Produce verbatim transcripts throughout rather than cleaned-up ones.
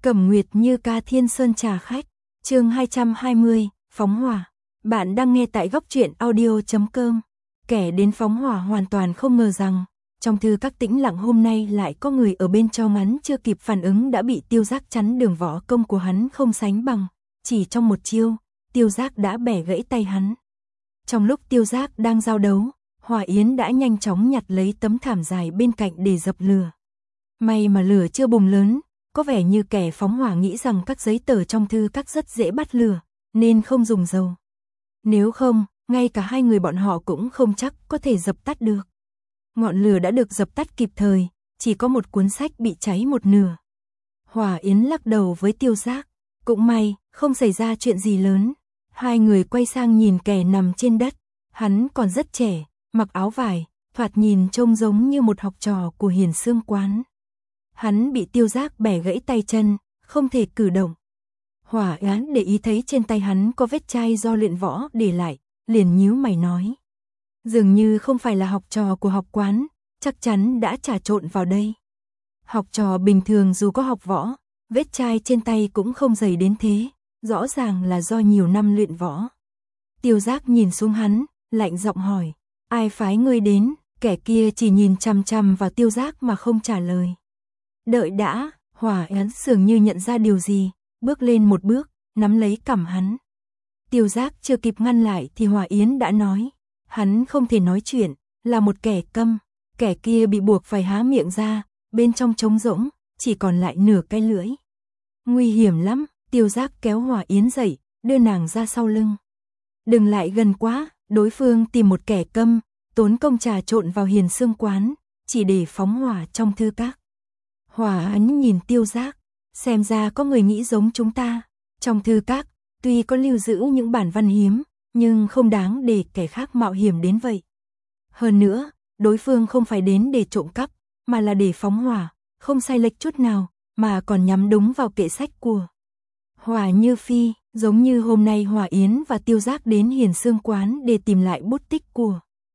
Cẩm Nguyệt Như ca Thiên Sơn trà khách, chương hai trăm hai mươi, phóng hỏa. Bạn đang nghe tại góc truyện audio chấm com. Kẻ đến phóng hỏa hoàn toàn không ngờ rằng, trong thư các tĩnh lặng hôm nay lại có người ở bên trong hắn chưa kịp phản ứng đã bị Tiêu Giác chắn đường võ công của hắn không sánh bằng. Chỉ trong một chiêu, Tiêu Giác đã bẻ gãy tay hắn. Trong lúc Tiêu Giác đang giao đấu, Hỏa Yến đã nhanh chóng nhặt lấy tấm thảm dài bên cạnh để dập lửa. May mà lửa chưa bùng lớn, có vẻ như kẻ phóng hỏa nghĩ rằng các giấy tờ trong thư các rất dễ bắt lửa, nên không dùng dầu. Nếu không, ngay cả hai người bọn họ cũng không chắc có thể dập tắt được. Ngọn lửa đã được dập tắt kịp thời, chỉ có một cuốn sách bị cháy một nửa. Hỏa Yến lắc đầu với Tiêu Giác, cũng may, không xảy ra chuyện gì lớn. Hai người quay sang nhìn kẻ nằm trên đất, hắn còn rất trẻ, mặc áo vải, thoạt nhìn trông giống như một học trò của Hiền Xương Quán. Hắn bị Tiêu Giác bẻ gãy tay chân, không thể cử động. Hỏa Yến để ý thấy trên tay hắn có vết chai do luyện võ để lại, liền nhíu mày nói. Dường như không phải là học trò của học quán, chắc chắn đã trà trộn vào đây. Học trò bình thường dù có học võ, vết chai trên tay cũng không dày đến thế, rõ ràng là do nhiều năm luyện võ. Tiêu Giác nhìn xuống hắn, lạnh giọng hỏi, ai phái ngươi đến? Kẻ kia chỉ nhìn chằm chằm vào Tiêu Giác mà không trả lời. Đợi đã, Hỏa Yến dường như nhận ra điều gì, bước lên một bước, nắm lấy cằm hắn. Tiêu Giác chưa kịp ngăn lại thì Hỏa Yến đã nói, hắn không thể nói chuyện, là một kẻ câm. Kẻ kia bị buộc phải há miệng ra, bên trong trống rỗng, chỉ còn lại nửa cái lưỡi. Nguy hiểm lắm, Tiêu Giác kéo Hỏa Yến dậy, đưa nàng ra sau lưng. Đừng lại gần quá, đối phương tìm một kẻ câm, tốn công trà trộn vào Hiền Xương Quán, chỉ để phóng hỏa trong thư các. Hỏa Yến nhìn Tiêu Giác, xem ra có người nghĩ giống chúng ta. Trong thư các, tuy có lưu giữ những bản văn hiếm, nhưng không đáng để kẻ khác mạo hiểm đến vậy. Hơn nữa, đối phương không phải đến để trộm cắp, mà là để phóng hỏa, không sai lệch chút nào, mà còn nhắm đúng vào kệ sách của Hỏa Như Phi, giống như hôm nay Hỏa Yến và Tiêu Giác đến Hiền Xương Quán để tìm lại bút tích của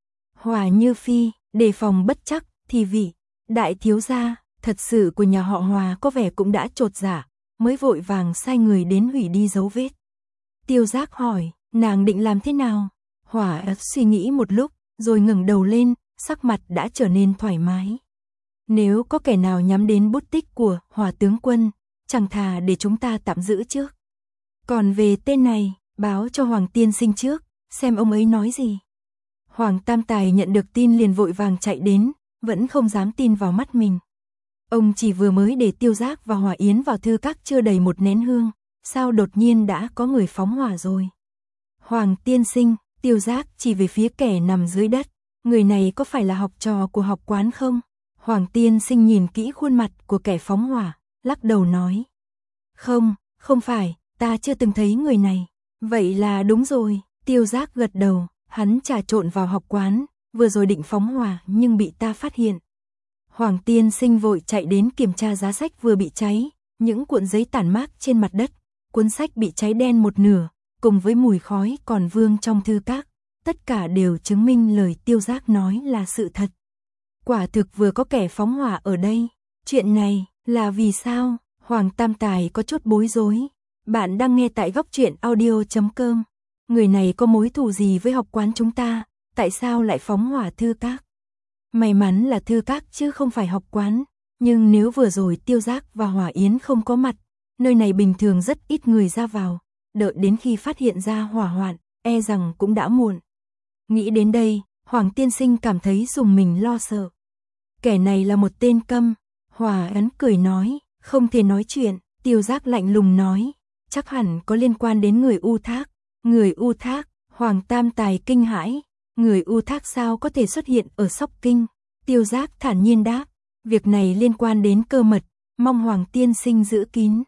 Hỏa Như Phi, đề phòng bất chắc, thì vị đại thiếu gia thật sự của nhà họ Hỏa có vẻ cũng đã chột dạ, mới vội vàng sai người đến hủy đi dấu vết. Tiêu Giác hỏi, nàng định làm thế nào? Hỏa Yến suy nghĩ một lúc, rồi ngẩng đầu lên, sắc mặt đã trở nên thoải mái. Nếu có kẻ nào nhắm đến bút tích của Hỏa tướng quân, chẳng thà để chúng ta tạm giữ trước. Còn về tên này, báo cho Hoàng tiên sinh trước, xem ông ấy nói gì. Hoàng Tam Tài nhận được tin liền vội vàng chạy đến, vẫn không dám tin vào mắt mình. Ông chỉ vừa mới để Tiêu Giác và Hỏa Yến vào thư các chưa đầy một nén hương, sao đột nhiên đã có người phóng hỏa rồi. Hoàng tiên sinh, Tiêu Giác chỉ về phía kẻ nằm dưới đất, người này có phải là học trò của học quán không? Hoàng tiên sinh nhìn kỹ khuôn mặt của kẻ phóng hỏa, lắc đầu nói. Không, không phải, ta chưa từng thấy người này. Vậy là đúng rồi, Tiêu Giác gật đầu, hắn trà trộn vào học quán, vừa rồi định phóng hỏa nhưng bị ta phát hiện. Hoàng tiên sinh vội chạy đến kiểm tra giá sách vừa bị cháy, những cuộn giấy tản mác trên mặt đất, cuốn sách bị cháy đen một nửa, cùng với mùi khói còn vương trong thư các, tất cả đều chứng minh lời Tiêu Giác nói là sự thật. Quả thực vừa có kẻ phóng hỏa ở đây, chuyện này là vì sao? Hoàng Tam Tài có chút bối rối. Bạn đang nghe tại góc truyện audio chấm com. Người này có mối thù gì với học quán chúng ta, tại sao lại phóng hỏa thư các? May mắn là thư các chứ không phải học quán, nhưng nếu vừa rồi Tiêu Giác và Hỏa Yến không có mặt, nơi này bình thường rất ít người ra vào, đợi đến khi phát hiện ra hỏa hoạn, e rằng cũng đã muộn. Nghĩ đến đây, Hoàng tiên sinh cảm thấy dùng mình lo sợ. Kẻ này là một tên câm. Hỏa Yến cười nói, không thể nói chuyện. Tiêu Giác lạnh lùng nói, chắc hẳn có liên quan đến người U Thác. Người U Thác? Hoàng Tam Tài kinh hãi, người U Thác sao có thể xuất hiện ở Sóc Kinh? Tiêu Giác thản nhiên đáp, việc này liên quan đến cơ mật, mong Hoàng tiên sinh giữ kín.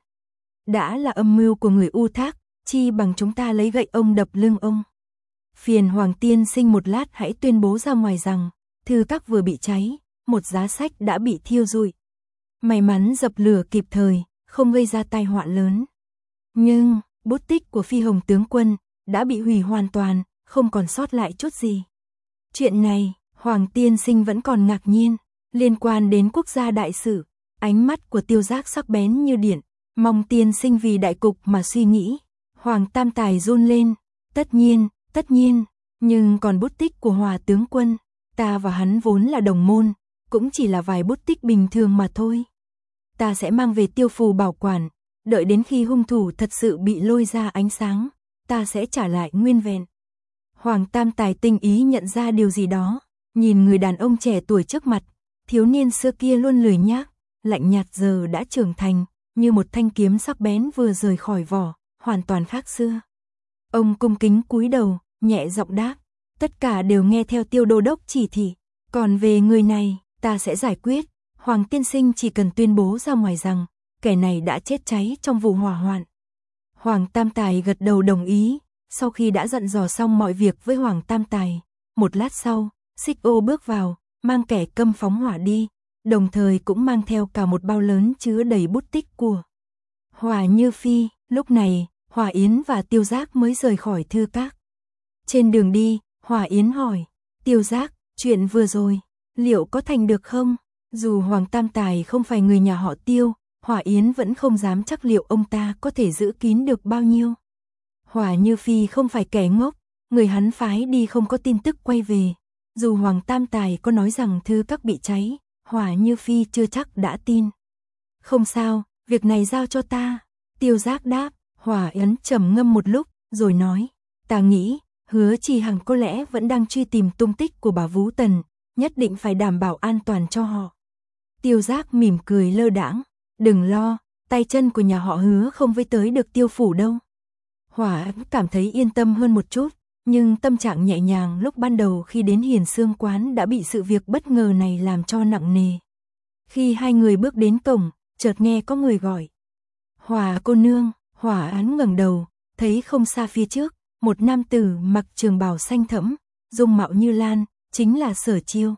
Đã là âm mưu của người U Thác, chi bằng chúng ta lấy gậy ông đập lưng ông. Phiền Hoàng tiên sinh một lát hãy tuyên bố ra ngoài rằng, thư các vừa bị cháy, một giá sách đã bị thiêu rụi. May mắn dập lửa kịp thời, không gây ra tai họa lớn. Nhưng, bút tích của Phi Hồng tướng quân đã bị hủy hoàn toàn, không còn sót lại chút gì. Chuyện này, Hoàng tiên sinh vẫn còn ngạc nhiên, liên quan đến quốc gia đại sự. Ánh mắt của Tiêu Giác sắc bén như điện, Mong tiên sinh vì đại cục mà suy nghĩ. Hoàng Tam Tài run lên, tất nhiên, tất nhiên, nhưng còn bút tích của Hòa tướng quân, ta và hắn vốn là đồng môn, cũng chỉ là vài bút tích bình thường mà thôi. Ta sẽ mang về Tiêu Phù bảo quản, đợi đến khi hung thủ thật sự bị lôi ra ánh sáng, ta sẽ trả lại nguyên vẹn. Hoàng Tam Tài tinh ý nhận ra điều gì đó, nhìn người đàn ông trẻ tuổi trước mặt, thiếu niên xưa kia luôn lười nhác, lạnh nhạt giờ đã trưởng thành, như một thanh kiếm sắc bén vừa rời khỏi vỏ, hoàn toàn khác xưa. Ông cung kính cúi đầu, nhẹ giọng đáp, tất cả đều nghe theo Tiêu đô đốc chỉ thị, còn về người này, ta sẽ giải quyết. Hoàng tiên sinh chỉ cần tuyên bố ra ngoài rằng, kẻ này đã chết cháy trong vụ hỏa hoạn. Hoàng Tam Tài gật đầu đồng ý, sau khi đã dặn dò xong mọi việc với Hoàng Tam Tài, một lát sau, Xích Ô bước vào, mang kẻ câm phóng hỏa đi, đồng thời cũng mang theo cả một bao lớn chứa đầy bút tích của Hòa Như Phi. Lúc này, Hòa Yến và Tiêu Giác mới rời khỏi thư các. Trên đường đi, Hòa Yến hỏi, Tiêu Giác, chuyện vừa rồi, liệu có thành được không? Dù Hoàng Tam Tài không phải người nhà họ Tiêu, Hòa Yến vẫn không dám chắc liệu ông ta có thể giữ kín được bao nhiêu. Hòa Như Phi không phải kẻ ngốc, người hắn phái đi không có tin tức quay về. Dù Hoàng Tam Tài có nói rằng thư các bị cháy, Hòa Như Phi chưa chắc đã tin. Không sao, việc này giao cho ta. Tiêu Giác đáp. Hòa Yến trầm ngâm một lúc, rồi nói, ta nghĩ, Hứa Trì Hằng có lẽ vẫn đang truy tìm tung tích của bà Vũ Tần, nhất định phải đảm bảo an toàn cho họ. Tiêu Giác mỉm cười lơ đãng, đừng lo, tay chân của nhà họ Hứa không với tới được Tiêu phủ đâu. Hòa Yến cảm thấy yên tâm hơn một chút, nhưng tâm trạng nhẹ nhàng lúc ban đầu khi đến Hiền Xương quán đã bị sự việc bất ngờ này làm cho nặng nề. Khi hai người bước đến cổng, chợt nghe có người gọi, Hòa cô nương. Hòa Án ngẩng đầu, thấy không xa phía trước, một nam tử mặc trường bào xanh thẫm, dung mạo như lan, chính là Sở Chiêu.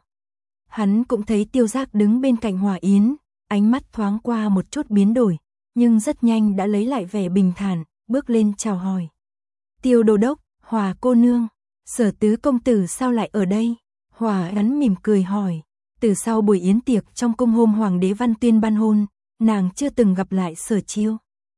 Hắn cũng thấy Tiêu Giác đứng bên cạnh Hòa Yến, ánh mắt thoáng qua một chút biến đổi, nhưng rất nhanh đã lấy lại vẻ bình thản, bước lên chào hỏi. Tiêu đô đốc, Hòa cô nương, Sở tứ công tử sao lại ở đây? Hòa Án mỉm cười hỏi, từ sau buổi yến tiệc trong cung hôm Hoàng đế Văn Tuyên ban hôn, nàng chưa từng gặp lại Sở Chiêu.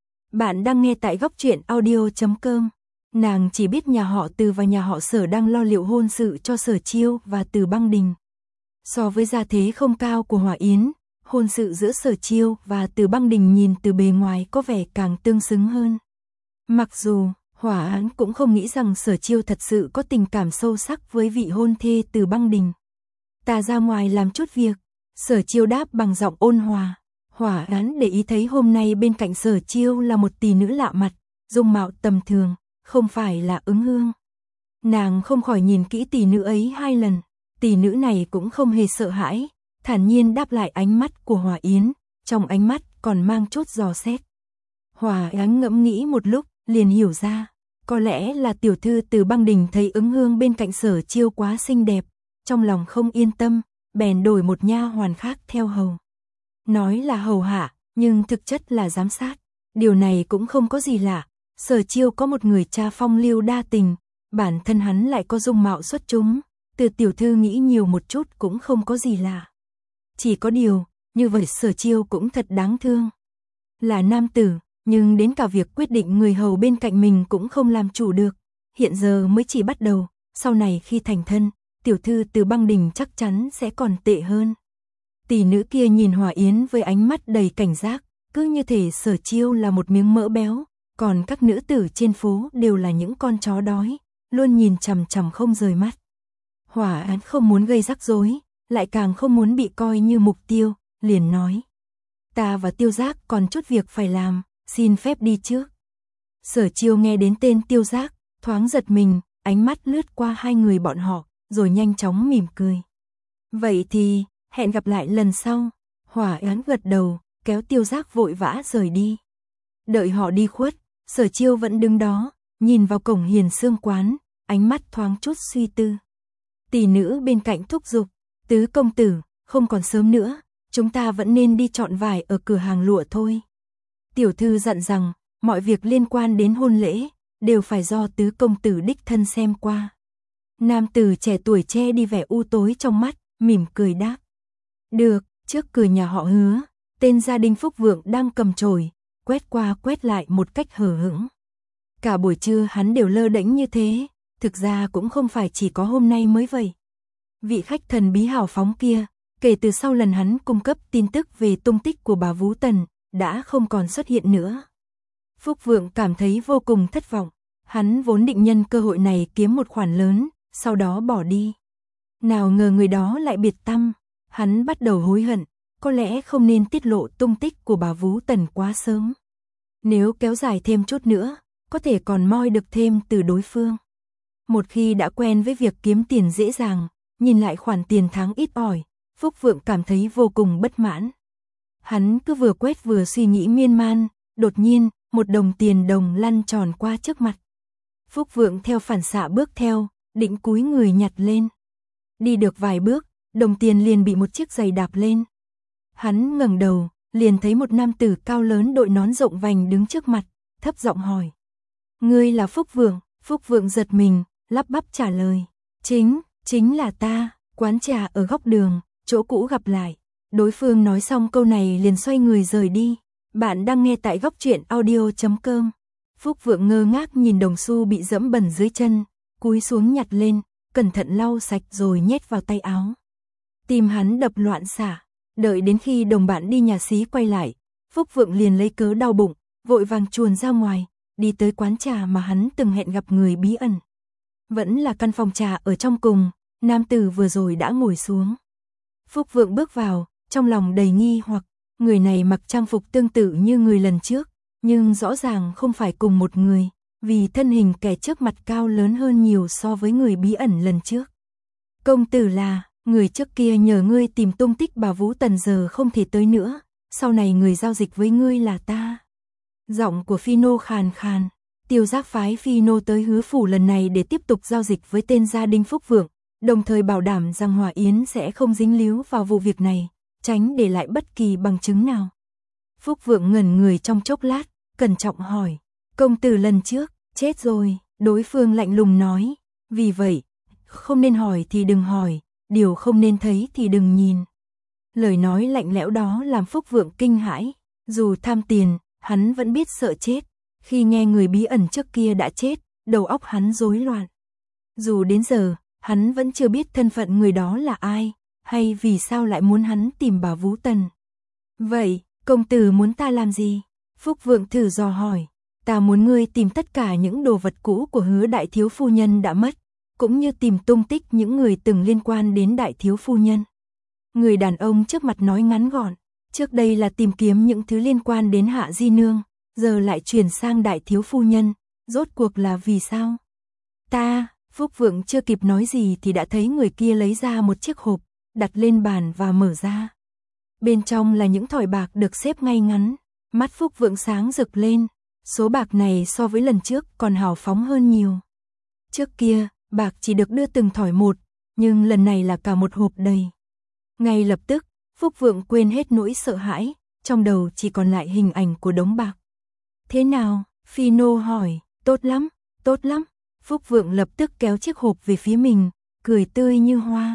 Bạn đang nghe tại góc truyện audio chấm com. Nàng chỉ biết nhà họ Từ và nhà họ Sở đang lo liệu hôn sự cho Sở Chiêu và Từ Băng Đình. So với gia thế không cao của Hòa Yến, hôn sự giữa Sở Chiêu và Từ Băng Đình nhìn từ bề ngoài có vẻ càng tương xứng hơn. Mặc dù, Hòa Án cũng không nghĩ rằng Sở Chiêu thật sự có tình cảm sâu sắc với vị hôn thê Từ Băng Đình. Ta ra ngoài làm chút việc, Sở Chiêu đáp bằng giọng ôn hòa. Hòa Án để ý thấy hôm nay bên cạnh Sở Chiêu là một tỷ nữ lạ mặt, dung mạo tầm thường, không phải là Ứng Hương. Nàng không khỏi nhìn kỹ tỷ nữ ấy hai lần, tỷ nữ này cũng không hề sợ hãi, thản nhiên đáp lại ánh mắt của Hòa Yến, trong ánh mắt còn mang chút dò xét. Hòa Án ngẫm nghĩ một lúc, liền hiểu ra, có lẽ là tiểu thư Từ Băng Đình thấy Ứng Hương bên cạnh Sở Chiêu quá xinh đẹp, trong lòng không yên tâm, bèn đổi một nha hoàn khác theo hầu. Nói là hầu hạ, nhưng thực chất là giám sát. Điều này cũng không có gì lạ. Sở Chiêu có một người cha phong lưu đa tình, bản thân hắn lại có dung mạo xuất chúng. Từ tiểu thư nghĩ nhiều một chút cũng không có gì lạ. Chỉ có điều, như vậy Sở Chiêu cũng thật đáng thương. Là nam tử, nhưng đến cả việc quyết định người hầu bên cạnh mình cũng không làm chủ được. Hiện giờ mới chỉ bắt đầu, sau này khi thành thân, tiểu thư Từ Băng Đình chắc chắn sẽ còn tệ hơn. Tỷ nữ kia nhìn Hòa Yến với ánh mắt đầy cảnh giác, cứ như thể Sở Chiêu là một miếng mỡ béo, còn các nữ tử trên phố đều là những con chó đói, luôn nhìn chằm chằm không rời mắt. Hòa Án không muốn gây rắc rối, lại càng không muốn bị coi như mục tiêu, liền nói. Ta và Tiêu Giác còn chút việc phải làm, xin phép đi trước. Sở Chiêu nghe đến tên Tiêu Giác, thoáng giật mình, ánh mắt lướt qua hai người bọn họ, rồi nhanh chóng mỉm cười. Vậy thì, hẹn gặp lại lần sau. Hòa Án gật đầu, kéo Tiêu Giác vội vã rời đi. Đợi họ đi khuất, Sở Chiêu vẫn đứng đó, nhìn vào cổng Hiền Xương quán, ánh mắt thoáng chút suy tư. Tỷ nữ bên cạnh thúc giục, tứ công tử, không còn sớm nữa, chúng ta vẫn nên đi chọn vải ở cửa hàng lụa thôi. Tiểu thư dặn rằng, mọi việc liên quan đến hôn lễ, đều phải do tứ công tử đích thân xem qua. Nam tử trẻ tuổi che đi vẻ u tối trong mắt, mỉm cười đáp. Được, trước cửa nhà họ Hứa, tên gia đình Phúc Vượng đang cầm chổi, quét qua quét lại một cách hờ hững. Cả buổi trưa hắn đều lơ đễnh như thế, thực ra cũng không phải chỉ có hôm nay mới vậy. Vị khách thần bí hào phóng kia, kể từ sau lần hắn cung cấp tin tức về tung tích của bà Vũ Tần, đã không còn xuất hiện nữa. Phúc Vượng cảm thấy vô cùng thất vọng, hắn vốn định nhân cơ hội này kiếm một khoản lớn, sau đó bỏ đi. Nào ngờ người đó lại biệt tăm, hắn bắt đầu hối hận, có lẽ không nên tiết lộ tung tích của bà Vũ Tần quá sớm. Nếu kéo dài thêm chút nữa, có thể còn moi được thêm từ đối phương. Một khi đã quen với việc kiếm tiền dễ dàng, nhìn lại khoản tiền tháng ít ỏi, Phúc Vượng cảm thấy vô cùng bất mãn. Hắn cứ vừa quét vừa suy nghĩ miên man, đột nhiên, một đồng tiền đồng lăn tròn qua trước mặt. Phúc Vượng theo phản xạ bước theo, định cúi người nhặt lên. Đi được vài bước, đồng tiền liền bị một chiếc giày đạp lên. Hắn ngẩng đầu, liền thấy một nam tử cao lớn đội nón rộng vành đứng trước mặt, thấp giọng hỏi. Ngươi là Phúc Vượng? Phúc Vượng giật mình, lắp bắp trả lời. Chính, chính là ta, quán trà ở góc đường, chỗ cũ gặp lại. Đối phương nói xong câu này liền xoay người rời đi. Bạn đang nghe tại góc truyện audio chấm com. Phúc Vượng ngơ ngác nhìn đồng xu bị dẫm bẩn dưới chân, cúi xuống nhặt lên, cẩn thận lau sạch rồi nhét vào tay áo. Tim hắn đập loạn xạ, đợi đến khi đồng bạn đi nhà xí quay lại, Phúc Vượng liền lấy cớ đau bụng, vội vàng chuồn ra ngoài, đi tới quán trà mà hắn từng hẹn gặp người bí ẩn. Vẫn là căn phòng trà ở trong cùng, nam tử vừa rồi đã ngồi xuống. Phúc Vượng bước vào, trong lòng đầy nghi hoặc, người này mặc trang phục tương tự như người lần trước, nhưng rõ ràng không phải cùng một người, vì thân hình kẻ trước mặt cao lớn hơn nhiều so với người bí ẩn lần trước. Công tử là, người trước kia nhờ ngươi tìm tung tích bà Vũ Tần giờ không thể tới nữa, sau này người giao dịch với ngươi là ta. Giọng của Phi Nô khàn khàn, Tiêu Giác phái Phi Nô tới Hứa phủ lần này để tiếp tục giao dịch với tên gia đình Phúc Vượng, đồng thời bảo đảm rằng Hòa Yến sẽ không dính líu vào vụ việc này, tránh để lại bất kỳ bằng chứng nào. Phúc Vượng ngẩn người trong chốc lát, cẩn trọng hỏi, công tử lần trước, chết rồi, đối phương lạnh lùng nói, vì vậy, không nên hỏi thì đừng hỏi, điều không nên thấy thì đừng nhìn. Lời nói lạnh lẽo đó làm Phúc Vượng kinh hãi, dù tham tiền, hắn vẫn biết sợ chết, khi nghe người bí ẩn trước kia đã chết, đầu óc hắn rối loạn. Dù đến giờ, hắn vẫn chưa biết thân phận người đó là ai, hay vì sao lại muốn hắn tìm bà Vũ Tần. Vậy, công tử muốn ta làm gì? Phúc Vượng thử dò hỏi, ta muốn ngươi tìm tất cả những đồ vật cũ của Hứa đại thiếu phu nhân đã mất, cũng như tìm tung tích những người từng liên quan đến đại thiếu phu nhân. Người đàn ông trước mặt nói ngắn gọn, trước đây là tìm kiếm những thứ liên quan đến Hạ Di Nương, giờ lại chuyển sang đại thiếu phu nhân, rốt cuộc là vì sao? Ta, Phúc Vượng chưa kịp nói gì thì đã thấy người kia lấy ra một chiếc hộp, đặt lên bàn và mở ra. Bên trong là những thỏi bạc được xếp ngay ngắn, mắt Phúc Vượng sáng rực lên, số bạc này so với lần trước còn hào phóng hơn nhiều. Trước kia, bạc chỉ được đưa từng thỏi một, nhưng lần này là cả một hộp đầy. Ngay lập tức, Phúc Vượng quên hết nỗi sợ hãi, trong đầu chỉ còn lại hình ảnh của đống bạc. Thế nào? Phi Nô hỏi, tốt lắm, tốt lắm. Phúc Vượng lập tức kéo chiếc hộp về phía mình, cười tươi như hoa.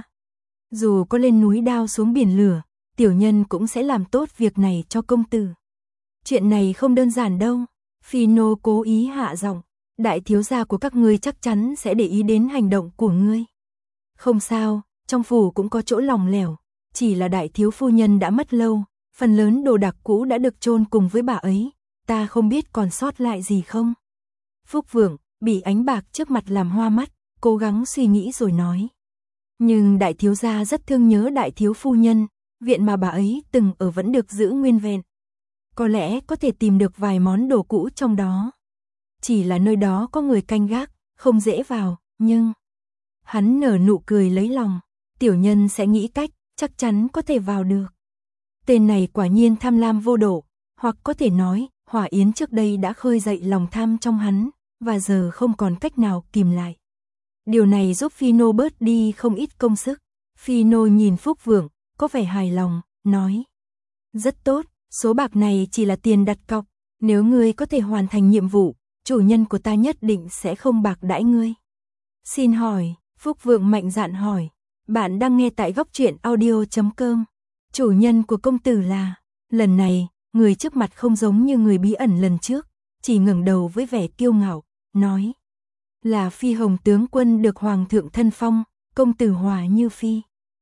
Dù có lên núi đao xuống biển lửa, tiểu nhân cũng sẽ làm tốt việc này cho công tử. Chuyện này không đơn giản đâu. Phi Nô cố ý hạ giọng, đại thiếu gia của các ngươi chắc chắn sẽ để ý đến hành động của ngươi. Không sao, trong phủ cũng có chỗ lỏng lẻo, chỉ là đại thiếu phu nhân đã mất lâu, phần lớn đồ đạc cũ đã được chôn cùng với bà ấy, ta không biết còn sót lại gì không. Phúc Vượng bị ánh bạc trước mặt làm hoa mắt, cố gắng suy nghĩ rồi nói. Nhưng đại thiếu gia rất thương nhớ đại thiếu phu nhân, viện mà bà ấy từng ở vẫn được giữ nguyên vẹn. Có lẽ có thể tìm được vài món đồ cũ trong đó. Chỉ là nơi đó có người canh gác, không dễ vào, nhưng... Hắn nở nụ cười lấy lòng, tiểu nhân sẽ nghĩ cách, chắc chắn có thể vào được. Tên này quả nhiên tham lam vô độ, hoặc có thể nói, Hòa Yến trước đây đã khơi dậy lòng tham trong hắn, và giờ không còn cách nào kìm lại. Điều này giúp Phi Nô bớt đi không ít công sức. Phi Nô nhìn Phúc Vượng, có vẻ hài lòng, nói. Rất tốt, số bạc này chỉ là tiền đặt cọc, nếu ngươi có thể hoàn thành nhiệm vụ, chủ nhân của ta nhất định sẽ không bạc đãi ngươi. Xin hỏi, Phúc Vượng mạnh dạn hỏi, bạn đang nghe tại góc truyện audio chấm com. Chủ nhân của công tử là, lần này, người trước mặt không giống như người bí ẩn lần trước, chỉ ngẩng đầu với vẻ kiêu ngạo, nói: "Là Phi Hồng tướng quân được hoàng thượng thân phong, công tử Hòa Như Phi."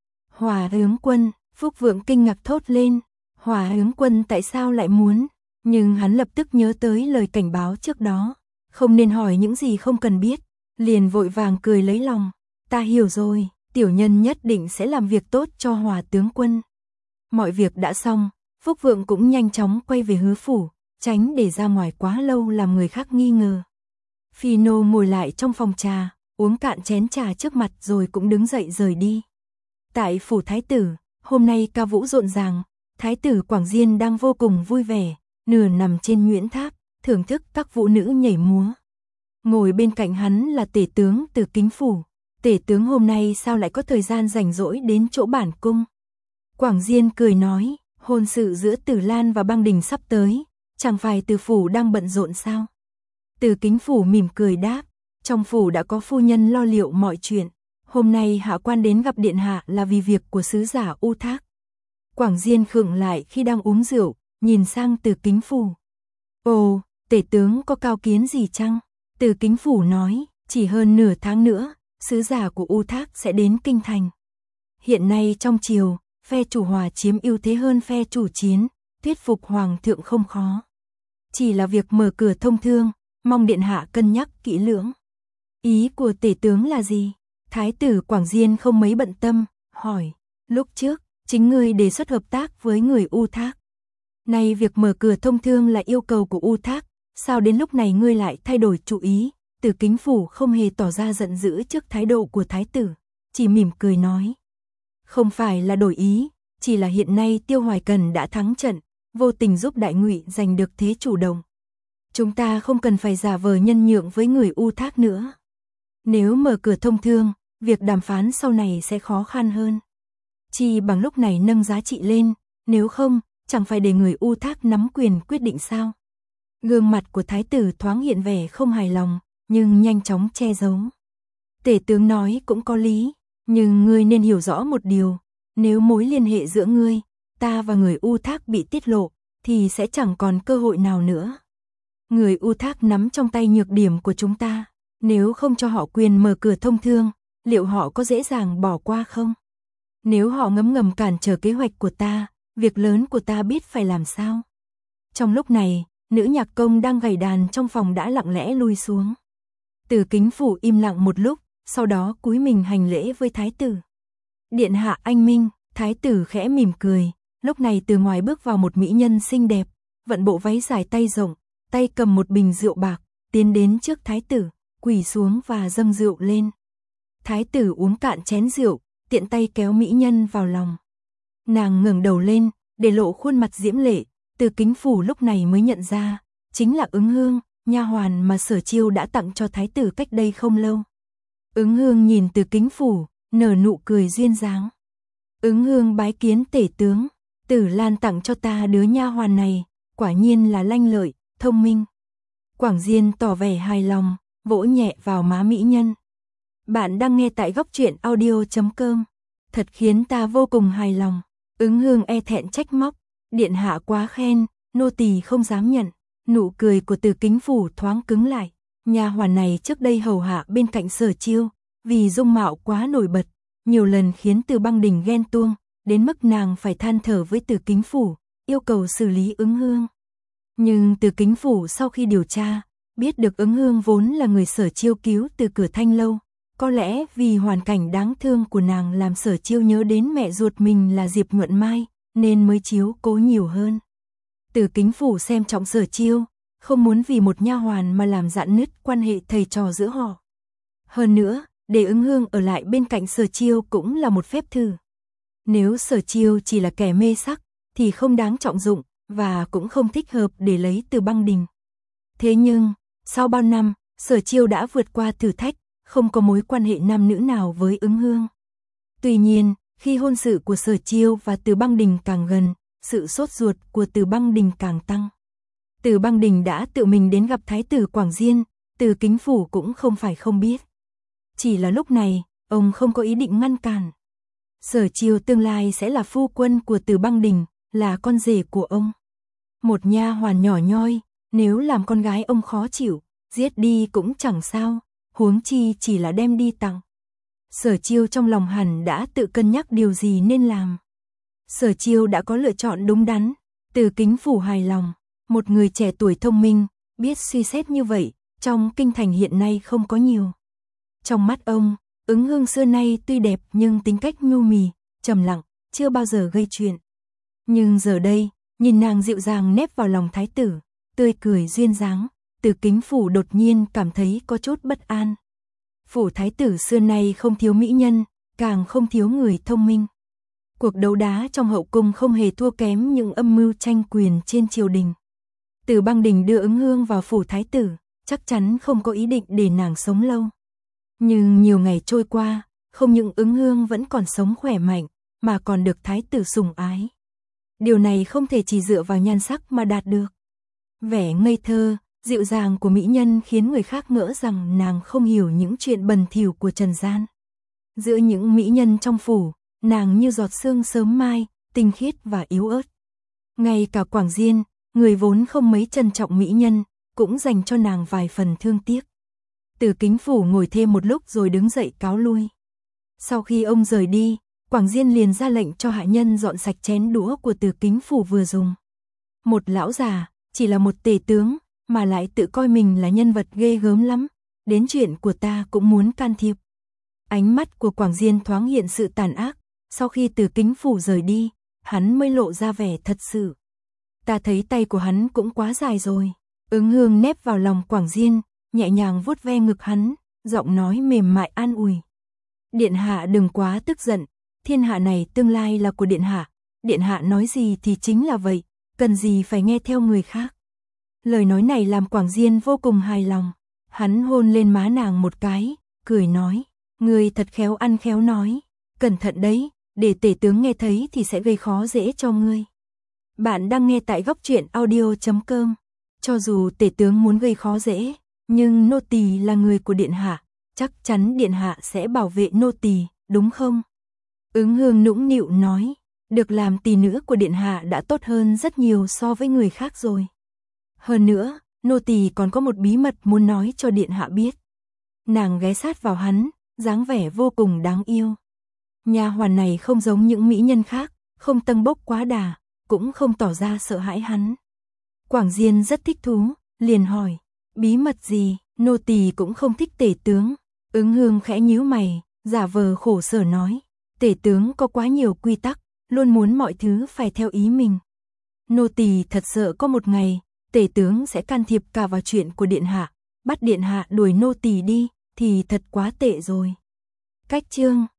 Hòa tướng quân, Phúc Vượng kinh ngạc thốt lên, Hòa tướng quân tại sao lại muốn? Nhưng hắn lập tức nhớ tới lời cảnh báo trước đó, không nên hỏi những gì không cần biết, liền vội vàng cười lấy lòng, "Ta hiểu rồi, tiểu nhân nhất định sẽ làm việc tốt cho Hòa tướng quân." Mọi việc đã xong, Phúc Vượng cũng nhanh chóng quay về hứa phủ, tránh để ra ngoài quá lâu làm người khác nghi ngờ. Phi nô ngồi lại trong phòng trà, uống cạn chén trà trước mặt rồi cũng đứng dậy rời đi. Tại phủ thái tử, hôm nay ca vũ rộn ràng, thái tử Quảng Diên đang vô cùng vui vẻ, nửa nằm trên nhuyễn tháp, thưởng thức các vũ nữ nhảy múa. Ngồi bên cạnh hắn là tể tướng Từ Kính phủ. Tể tướng hôm nay sao lại có thời gian rảnh rỗi đến chỗ bản cung? Quảng Diên cười nói, hôn sự giữa Tử Lan và Băng Đình sắp tới, chẳng phải Từ phủ đang bận rộn sao? Từ Kính phủ mỉm cười đáp, trong phủ đã có phu nhân lo liệu mọi chuyện, hôm nay hạ quan đến gặp điện hạ là vì việc của sứ giả U Thác. Quảng Diên khựng lại khi đang uống rượu, nhìn sang Từ Kính phủ. Ồ, tể tướng có cao kiến gì chăng? Từ Kính phủ nói, chỉ hơn nửa tháng nữa, sứ giả của U Thác sẽ đến kinh thành. Hiện nay trong triều, phe chủ hòa chiếm ưu thế hơn phe chủ chiến, thuyết phục hoàng thượng không khó. Chỉ là việc mở cửa thông thương, mong điện hạ cân nhắc kỹ lưỡng. Ý của tể tướng là gì? Thái tử Quảng Diên không mấy bận tâm, hỏi, lúc trước, chính ngươi đề xuất hợp tác với người U Thác. Nay việc mở cửa thông thương là yêu cầu của U Thác, sao đến lúc này ngươi lại thay đổi chủ ý? Từ Kính phủ không hề tỏ ra giận dữ trước thái độ của thái tử, chỉ mỉm cười nói. Không phải là đổi ý, chỉ là hiện nay Tiêu Hoài Cần đã thắng trận, vô tình giúp Đại Ngụy giành được thế chủ động. Chúng ta không cần phải giả vờ nhân nhượng với người U Thác nữa. Nếu mở cửa thông thương, việc đàm phán sau này sẽ khó khăn hơn. Chỉ bằng lúc này nâng giá trị lên, nếu không, chẳng phải để người U Thác nắm quyền quyết định sao? Gương mặt của thái tử thoáng hiện vẻ không hài lòng, nhưng nhanh chóng che giấu. Tể tướng nói cũng có lý, nhưng ngươi nên hiểu rõ một điều, nếu mối liên hệ giữa ngươi, ta và người U Thác bị tiết lộ, thì sẽ chẳng còn cơ hội nào nữa. Người U Thác nắm trong tay nhược điểm của chúng ta, nếu không cho họ quyền mở cửa thông thương, liệu họ có dễ dàng bỏ qua không? Nếu họ ngấm ngầm cản trở kế hoạch của ta, việc lớn của ta biết phải làm sao? Trong lúc này, nữ nhạc công đang gảy đàn trong phòng đã lặng lẽ lui xuống. Từ Kính phủ im lặng một lúc, sau đó cúi mình hành lễ với thái tử. Điện hạ anh minh, thái tử khẽ mỉm cười, lúc này từ ngoài bước vào một mỹ nhân xinh đẹp, vận bộ váy dài tay rộng, tay cầm một bình rượu bạc, tiến đến trước thái tử, quỳ xuống và dâng rượu lên. Thái tử uống cạn chén rượu, tiện tay kéo mỹ nhân vào lòng. Nàng ngẩng đầu lên, để lộ khuôn mặt diễm lệ, Từ Kính phủ lúc này mới nhận ra, chính là Ứng Hương, nha hoàn mà Sở Chiêu đã tặng cho thái tử cách đây không lâu. Ứng Hương nhìn Từ Kính phủ, nở nụ cười duyên dáng. Ứng Hương bái kiến tể tướng, Tử Lan tặng cho ta đứa nha hoàn này, quả nhiên là lanh lợi, thông minh. Quảng Diên tỏ vẻ hài lòng, vỗ nhẹ vào má mỹ nhân. Bạn đang nghe tại góc truyện audio chấm com, thật khiến ta vô cùng hài lòng. Ứng Hương e thẹn trách móc, điện hạ quá khen, nô tỳ không dám nhận. Nụ cười của Từ Kính phủ thoáng cứng lại, nha hoàn này trước đây hầu hạ bên cạnh Sở Chiêu, vì dung mạo quá nổi bật, nhiều lần khiến Từ Băng Đình ghen tuông, đến mức nàng phải than thở với Từ Kính phủ, yêu cầu xử lý Ứng Hương. Nhưng Từ Kính phủ sau khi điều tra, biết được Ứng Hương vốn là người Sở Chiêu cứu từ cửa Thanh lâu, có lẽ vì hoàn cảnh đáng thương của nàng làm Sở Chiêu nhớ đến mẹ ruột mình là Diệp Nhuận Mai, nên mới chiếu cố nhiều hơn. Từ Kính phủ xem trọng Sở Chiêu, không muốn vì một nha hoàn mà làm rạn nứt quan hệ thầy trò giữa họ. Hơn nữa, để Ứng Hương ở lại bên cạnh Sở Chiêu cũng là một phép thử. Nếu Sở Chiêu chỉ là kẻ mê sắc, thì không đáng trọng dụng, và cũng không thích hợp để lấy Từ Băng Đình. Thế nhưng, sau bao năm, Sở Chiêu đã vượt qua thử thách, không có mối quan hệ nam nữ nào với Ứng Hương. Tuy nhiên, khi hôn sự của Sở Chiêu và Từ Băng Đình càng gần, sự sốt ruột của Từ Băng Đình càng tăng. Từ Băng Đình đã tự mình đến gặp thái tử Quảng Diên, Từ Kính phủ cũng không phải không biết. Chỉ là lúc này, ông không có ý định ngăn cản. Sở Chiêu tương lai sẽ là phu quân của Từ Băng Đình, là con rể của ông. Một nha hoàn nhỏ nhoi, nếu làm con gái ông khó chịu, giết đi cũng chẳng sao, huống chi chỉ là đem đi tặng. Sở Chiêu trong lòng hẳn đã tự cân nhắc điều gì nên làm. Sở Chiêu đã có lựa chọn đúng đắn, Từ Kính Phủ hài lòng, một người trẻ tuổi thông minh, biết suy xét như vậy, trong kinh thành hiện nay không có nhiều. Trong mắt ông, Ứng Hương xưa nay tuy đẹp nhưng tính cách nhu mì, trầm lặng, chưa bao giờ gây chuyện. Nhưng giờ đây, nhìn nàng dịu dàng nép vào lòng thái tử, tươi cười duyên dáng, Từ Kính Phủ đột nhiên cảm thấy có chút bất an. Phủ thái tử xưa nay không thiếu mỹ nhân, càng không thiếu người thông minh. Cuộc đấu đá trong hậu cung không hề thua kém những âm mưu tranh quyền trên triều đình. Từ Băng Đình đưa Ứng Hương vào phủ thái tử, chắc chắn không có ý định để nàng sống lâu. Nhưng nhiều ngày trôi qua, không những Ứng Hương vẫn còn sống khỏe mạnh, mà còn được thái tử sủng ái. Điều này không thể chỉ dựa vào nhan sắc mà đạt được. Vẻ ngây thơ, dịu dàng của mỹ nhân khiến người khác ngỡ rằng nàng không hiểu những chuyện bần thỉu của trần gian. Giữa những mỹ nhân trong phủ, nàng như giọt sương sớm mai, tinh khiết và yếu ớt. Ngay cả Quảng Diên, người vốn không mấy trân trọng mỹ nhân, cũng dành cho nàng vài phần thương tiếc. Từ Kính Phủ ngồi thêm một lúc rồi đứng dậy cáo lui. Sau khi ông rời đi, Quảng Diên liền ra lệnh cho hạ nhân dọn sạch chén đũa của Từ Kính Phủ vừa dùng. Một lão già, chỉ là một tể tướng, mà lại tự coi mình là nhân vật ghê gớm lắm, đến chuyện của ta cũng muốn can thiệp. Ánh mắt của Quảng Diên thoáng hiện sự tàn ác, sau khi Từ Kính Phủ rời đi, hắn mới lộ ra vẻ thật sự. Ta thấy tay của hắn cũng quá dài rồi. Ứng Hương nép vào lòng Quảng Diên, nhẹ nhàng vuốt ve ngực hắn, giọng nói mềm mại an ủi. Điện hạ đừng quá tức giận, thiên hạ này tương lai là của điện hạ, điện hạ nói gì thì chính là vậy, cần gì phải nghe theo người khác. Lời nói này làm Quảng Diên vô cùng hài lòng, hắn hôn lên má nàng một cái, cười nói, ngươi thật khéo ăn khéo nói, cẩn thận đấy, để tể tướng nghe thấy thì sẽ gây khó dễ cho ngươi. Bạn đang nghe tại góc truyện audio chấm com. Cho dù tể tướng muốn gây khó dễ, nhưng nô tỳ là người của điện hạ, chắc chắn điện hạ sẽ bảo vệ nô tỳ, đúng không? Ứng Hương nũng nịu nói, được làm tỳ nữ của điện hạ đã tốt hơn rất nhiều so với người khác rồi. Hơn nữa, nô tỳ còn có một bí mật muốn nói cho điện hạ biết. Nàng ghé sát vào hắn, dáng vẻ vô cùng đáng yêu. Nha hoàn này không giống những mỹ nhân khác, không tâng bốc quá đà, cũng không tỏ ra sợ hãi hắn. Quảng Diên rất thích thú, liền hỏi, bí mật gì? Nô tỳ cũng không thích tể tướng. Ứng Hương khẽ nhíu mày, giả vờ khổ sở nói, tể tướng có quá nhiều quy tắc, luôn muốn mọi thứ phải theo ý mình. Nô tỳ thật sợ có một ngày, tể tướng sẽ can thiệp cả vào chuyện của điện hạ, bắt điện hạ đuổi nô tỳ đi, thì thật quá tệ rồi. Cách chương